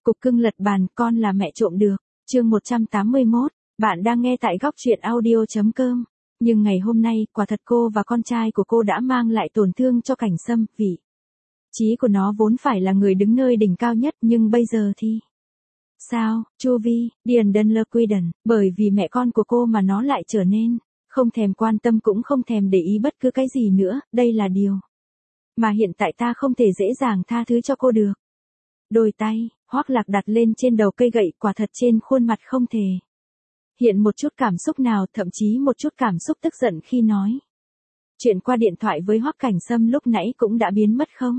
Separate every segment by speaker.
Speaker 1: Cục cưng lật bàn, con là mẹ trộm được. Chương 181, bạn đang nghe tại góc truyện audio.com. Nhưng ngày hôm nay, quả thật cô và con trai của cô đã mang lại tổn thương cho Cảnh Sâm, vị trí của nó vốn phải là người đứng nơi đỉnh cao nhất, nhưng bây giờ thì... Sao, Chu Vi, Điền Đơn Lơ Quy Đần, bởi vì mẹ con của cô mà nó lại trở nên không thèm quan tâm cũng không thèm để ý bất cứ cái gì nữa, đây là điều mà hiện tại ta không thể dễ dàng tha thứ cho cô được. Đôi tay, Hoắc Lạc đặt lên trên đầu cây gậy, quả thật trên khuôn mặt không thể hiện một chút cảm xúc nào, thậm chí một chút cảm xúc tức giận khi nói chuyện qua điện thoại với Hoắc Cảnh Sâm lúc nãy cũng đã biến mất không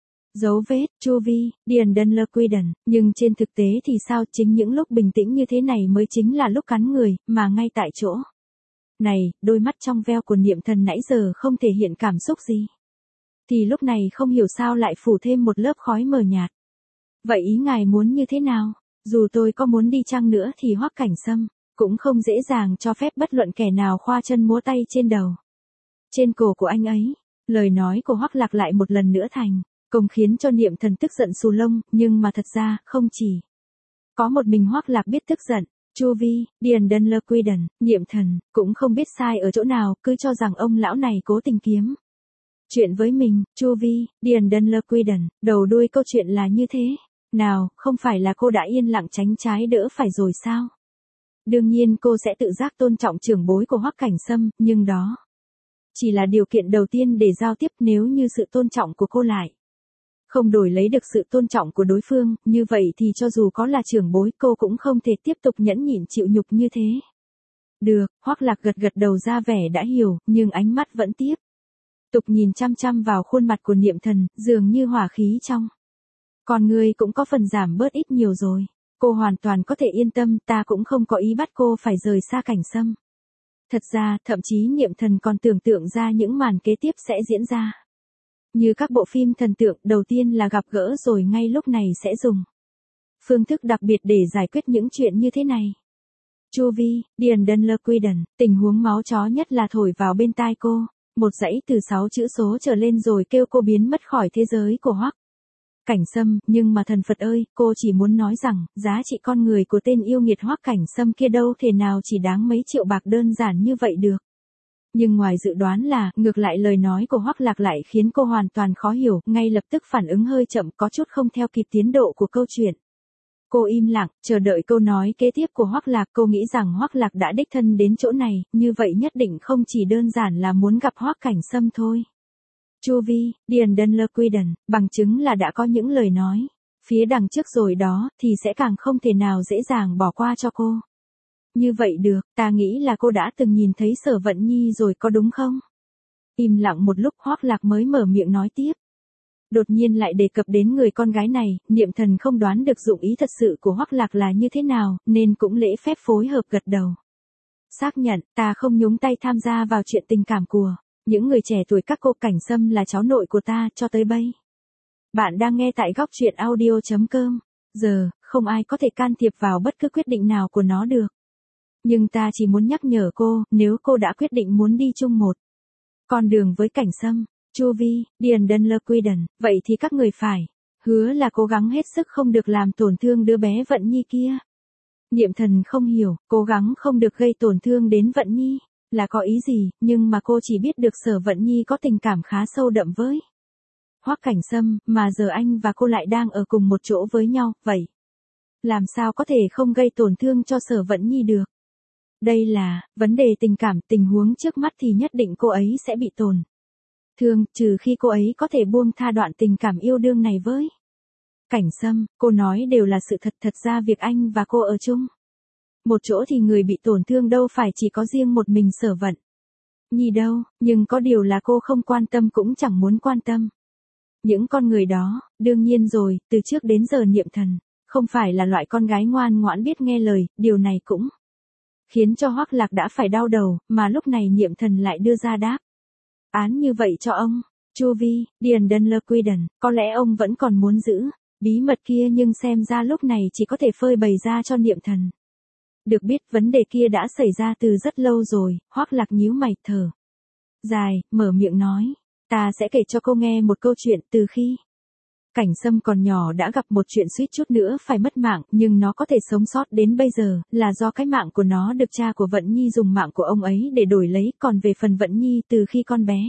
Speaker 1: dấu vết. Chu Vi, Điền Đơn Lơ Quy Đần, nhưng trên thực tế thì sao, chính những lúc bình tĩnh như thế này mới chính là lúc cắn người, mà ngay tại chỗ này, đôi mắt trong veo của Niệm Thần nãy giờ không thể hiện cảm xúc gì, thì lúc này không hiểu sao lại phủ thêm một lớp khói mờ nhạt. Vậy ý ngài muốn như thế nào? Dù tôi có muốn đi chăng nữa thì Hoắc Cảnh Sâm cũng không dễ dàng cho phép bất luận kẻ nào khoa chân múa tay trên đầu, trên cổ của anh ấy. Lời nói của Hoắc Lạc lại một lần nữa thành công khiến cho Niệm Thần tức giận xù lông, nhưng mà thật ra, không chỉ có một mình Hoắc Lạc biết tức giận. Chu Vi, Điền Đơn Lơ Quy Đần, Niệm Thần cũng không biết sai ở chỗ nào, cứ cho rằng ông lão này cố tình kiếm chuyện với mình. Chu Vi, Điền Đơn Lơ Quy Đần, đầu đuôi câu chuyện là như thế nào, không phải là cô đã yên lặng tránh trái đỡ phải rồi sao? Đương nhiên cô sẽ tự giác tôn trọng trưởng bối của Hoắc Cảnh Sâm, nhưng đó chỉ là điều kiện đầu tiên để giao tiếp. Nếu như sự tôn trọng của cô lại không đổi lấy được sự tôn trọng của đối phương, như vậy thì cho dù có là trưởng bối, cô cũng không thể tiếp tục nhẫn nhịn chịu nhục như thế được. Hoắc Lạc gật gật đầu ra vẻ đã hiểu, nhưng ánh mắt vẫn tiếp tục nhìn chăm chăm vào khuôn mặt của Niệm Thần, dường như hỏa khí trong con người cũng có phần giảm bớt ít nhiều rồi. Cô hoàn toàn có thể yên tâm, ta cũng không có ý bắt cô phải rời xa Cảnh Sâm. Thật ra, thậm chí Niệm Thần còn tưởng tượng ra những màn kế tiếp sẽ diễn ra như các bộ phim thần tượng. Đầu tiên là gặp gỡ, rồi ngay lúc này sẽ dùng phương thức đặc biệt để giải quyết những chuyện như thế này. Chu Vi, Điền Đơn Lơ Quy Đần, tình huống máu chó nhất là thổi vào bên tai cô một dãy từ 6 chữ số trở lên rồi kêu cô biến mất khỏi thế giới của Hoắc Cảnh Sâm. Nhưng mà thần Phật ơi, cô chỉ muốn nói rằng, giá trị con người của tên yêu nghiệt Hoắc Cảnh Sâm kia đâu thể nào chỉ đáng mấy triệu bạc đơn giản như vậy được. Nhưng ngoài dự đoán là, ngược lại lời nói của Hoắc Lạc lại khiến cô hoàn toàn khó hiểu, ngay lập tức phản ứng hơi chậm, có chút không theo kịp tiến độ của câu chuyện. Cô im lặng, chờ đợi câu nói kế tiếp của Hoắc Lạc. Cô nghĩ rằng Hoắc Lạc đã đích thân đến chỗ này, như vậy nhất định không chỉ đơn giản là muốn gặp Hoắc Cảnh Sâm thôi. Chu Vi, Điền Đơn Lơ Quy Đần, bằng chứng là đã có những lời nói phía đằng trước rồi đó, thì sẽ càng không thể nào dễ dàng bỏ qua cho cô. Như vậy được, ta nghĩ là cô đã từng nhìn thấy Sở Vận Nhi rồi có đúng không? Im lặng một lúc, Hoắc Lạc mới mở miệng nói tiếp. Đột nhiên lại đề cập đến người con gái này, Niệm Thần không đoán được dụng ý thật sự của Hoắc Lạc là như thế nào, nên cũng lễ phép phối hợp gật đầu. Xác nhận, ta không nhúng tay tham gia vào chuyện tình cảm của những người trẻ tuổi. Các cô. Cảnh Sâm là cháu nội của ta cho tới bây. Bạn đang nghe tại góc truyện audio.com. Giờ, không ai có thể can thiệp vào bất cứ quyết định nào của nó được. Nhưng ta chỉ muốn nhắc nhở cô, nếu cô đã quyết định muốn đi chung một con đường với Cảnh Sâm, Chu Vi, Điền Đơn Lơ Quy Đần, vậy thì các người phải hứa là cố gắng hết sức không được làm tổn thương đứa bé Vận Nhi kia. Niệm Thần không hiểu, cố gắng không được gây tổn thương đến Vận Nhi là có ý gì, nhưng mà cô chỉ biết được Sở Vận Nhi có tình cảm khá sâu đậm với Hoắc Cảnh Sâm, mà giờ anh và cô lại đang ở cùng một chỗ với nhau, vậy làm sao có thể không gây tổn thương cho Sở Vận Nhi được? Đây là vấn đề tình cảm, tình huống trước mắt thì nhất định cô ấy sẽ bị tổn thương, trừ khi cô ấy có thể buông tha đoạn tình cảm yêu đương này với Cảnh Sâm. Cô nói đều là sự thật, thật ra việc anh và cô ở chung một chỗ thì người bị tổn thương đâu phải chỉ có riêng một mình Sở Vận Nhi đâu, nhưng có điều là cô không quan tâm cũng chẳng muốn quan tâm những con người đó. Đương nhiên rồi, từ trước đến giờ Niệm Thần không phải là loại con gái ngoan ngoãn biết nghe lời, điều này cũng khiến cho Hoắc Lạc đã phải đau đầu, mà lúc này Niệm Thần lại đưa ra đáp án như vậy cho ông. Chu Vi, Điền Đơn Lơ Quy Đần, có lẽ ông vẫn còn muốn giữ bí mật kia, nhưng xem ra lúc này chỉ có thể phơi bày ra cho Niệm Thần được biết. Vấn đề kia đã xảy ra từ rất lâu rồi. Hoắc Lạc nhíu mày thở dài, mở miệng nói, ta sẽ kể cho cô nghe một câu chuyện. Từ khi Cảnh Sâm còn nhỏ đã gặp một chuyện suýt chút nữa phải mất mạng, nhưng nó có thể sống sót đến bây giờ, là do cái mạng của nó được cha của Vận Nhi dùng mạng của ông ấy để đổi lấy, còn về phần Vận Nhi từ khi con bé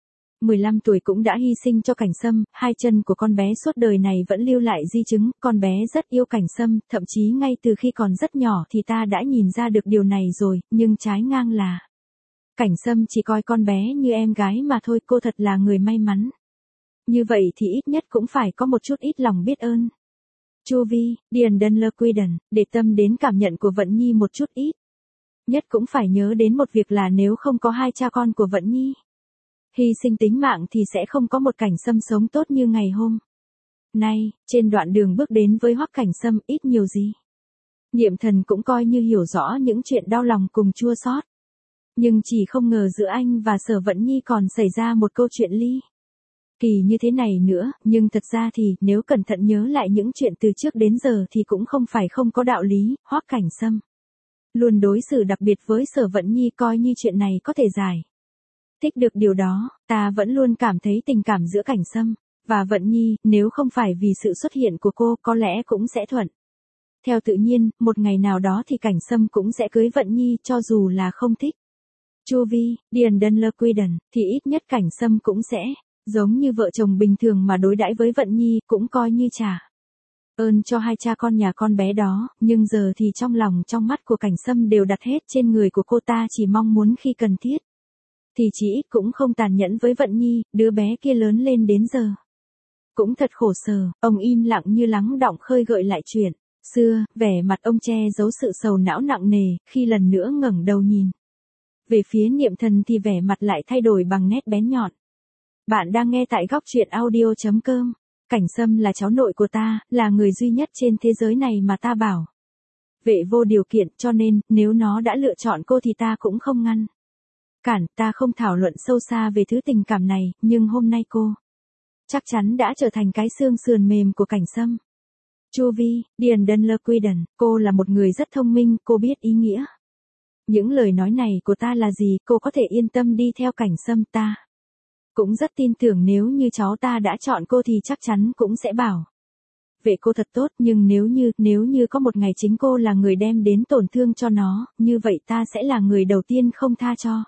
Speaker 1: 15 tuổi cũng đã hy sinh cho Cảnh Sâm, hai chân của con bé suốt đời này vẫn lưu lại di chứng, con bé rất yêu Cảnh Sâm, thậm chí ngay từ khi còn rất nhỏ thì ta đã nhìn ra được điều này rồi, nhưng trái ngang là Cảnh Sâm chỉ coi con bé như em gái mà thôi, cô thật là người may mắn. Như vậy thì ít nhất cũng phải có một chút ít lòng biết ơn. Chu Vi, Điền Đơn Lơ Quy Đần, để tâm đến cảm nhận của Vận Nhi một chút ít. Nhất cũng phải nhớ đến một việc là nếu không có hai cha con của Vận Nhi hy sinh tính mạng thì sẽ không có một Cảnh Sâm sống tốt như ngày hôm nay. Trên đoạn đường bước đến với Hoắc Cảnh Sâm ít nhiều gì, Niệm Thần cũng coi như hiểu rõ những chuyện đau lòng cùng chua xót. Nhưng chỉ không ngờ giữa anh và Sở Vận Nhi còn xảy ra một câu chuyện ly kỳ như thế này nữa, nhưng thật ra thì nếu cẩn thận nhớ lại những chuyện từ trước đến giờ thì cũng không phải không có đạo lý. Hoắc Cảnh Sâm luôn đối xử đặc biệt với Sở Vận Nhi, coi như chuyện này có thể giải thích được điều đó. Ta vẫn luôn cảm thấy tình cảm giữa Cảnh Sâm và Vận Nhi, nếu không phải vì sự xuất hiện của cô, có lẽ cũng sẽ thuận theo tự nhiên, một ngày nào đó thì Cảnh Sâm cũng sẽ cưới Vận Nhi, cho dù là không thích Chu Vi, Điền Đơn Lơ Quy Đần, thì ít nhất Cảnh Sâm cũng sẽ giống như vợ chồng bình thường mà đối đãi với Vận Nhi, cũng coi như trả ơn cho hai cha con nhà con bé đó, nhưng giờ thì trong lòng trong mắt của Cảnh Sâm đều đặt hết trên người của cô ta, chỉ mong muốn khi cần thiết thì chỉ ít cũng không tàn nhẫn với Vận Nhi. Đứa bé kia lớn lên đến giờ cũng thật khổ sở. Ông im lặng như lắng đọng khơi gợi lại chuyện xưa, vẻ mặt ông che giấu sự sầu não nặng nề, khi lần nữa ngẩng đầu nhìn về phía Niệm Thần thì vẻ mặt lại thay đổi bằng nét bén nhọn. Bạn đang nghe tại góc truyện audio.com. Cảnh Sâm là cháu nội của ta, là người duy nhất trên thế giới này mà ta bảo vệ vô điều kiện, cho nên, nếu nó đã lựa chọn cô thì ta cũng không ngăn cản. Ta không thảo luận sâu xa về thứ tình cảm này, nhưng hôm nay cô chắc chắn đã trở thành cái xương sườn mềm của Cảnh Sâm. Chu Vi, Điền Đơn Lơ Quy Đần, cô là một người rất thông minh, cô biết ý nghĩa những lời nói này của ta là gì, cô có thể yên tâm đi theo Cảnh Sâm. Ta cũng rất tin tưởng nếu như cháu ta đã chọn cô thì chắc chắn cũng sẽ bảo vệ cô thật tốt, nhưng nếu như có một ngày chính cô là người đem đến tổn thương cho nó, như vậy ta sẽ là người đầu tiên không tha cho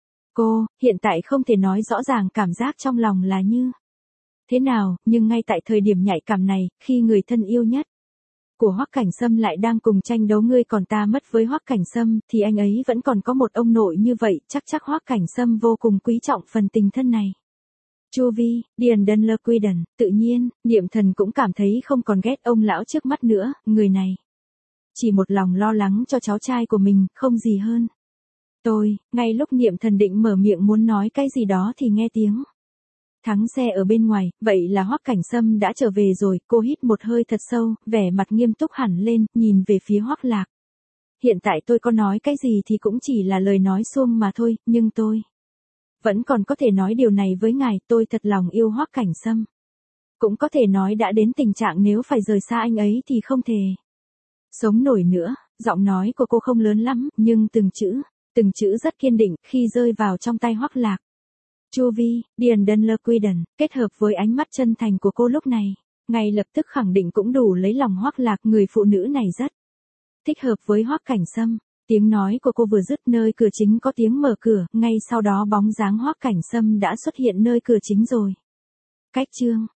Speaker 1: cô. Hiện tại không thể nói rõ ràng cảm giác trong lòng là như thế nào, nhưng ngay tại thời điểm nhạy cảm này, khi người thân yêu nhất của Hoắc Cảnh Sâm lại đang cùng tranh đấu ngươi còn ta mất với Hoắc Cảnh Sâm, thì anh ấy vẫn còn có một ông nội như vậy, chắc Hoắc Cảnh Sâm vô cùng quý trọng phần tình thân này. Chu Vi, Điền Đơn Lơ Quy Đần, tự nhiên, Niệm Thần cũng cảm thấy không còn ghét ông lão trước mắt nữa, người này chỉ một lòng lo lắng cho cháu trai của mình, không gì hơn. Ngay lúc Niệm Thần định mở miệng muốn nói cái gì đó thì nghe tiếng thắng xe ở bên ngoài, vậy là Hoắc Cảnh Sâm đã trở về rồi. Cô hít một hơi thật sâu, vẻ mặt nghiêm túc hẳn lên, nhìn về phía Hoắc Lạc. Hiện tại tôi có nói cái gì thì cũng chỉ là lời nói suông mà thôi, nhưng tôi vẫn còn có thể nói điều này với ngài, tôi thật lòng yêu Hoắc Cảnh Sâm. Cũng có thể nói đã đến tình trạng nếu phải rời xa anh ấy thì không thể sống nổi nữa. Giọng nói của cô không lớn lắm, nhưng từng chữ rất kiên định, khi rơi vào trong tay Hoắc Lạc. Chu Vi, Điền Đơn Lơ Quy Đần, kết hợp với ánh mắt chân thành của cô lúc này, ngay lập tức khẳng định cũng đủ lấy lòng Hoắc Lạc, người phụ nữ này rất thích hợp với Hoắc Cảnh Sâm. Tiếng nói của cô vừa dứt, nơi cửa chính có tiếng mở cửa, ngay sau đó bóng dáng Hoắc Cảnh Sâm đã xuất hiện nơi cửa chính rồi. Cách chương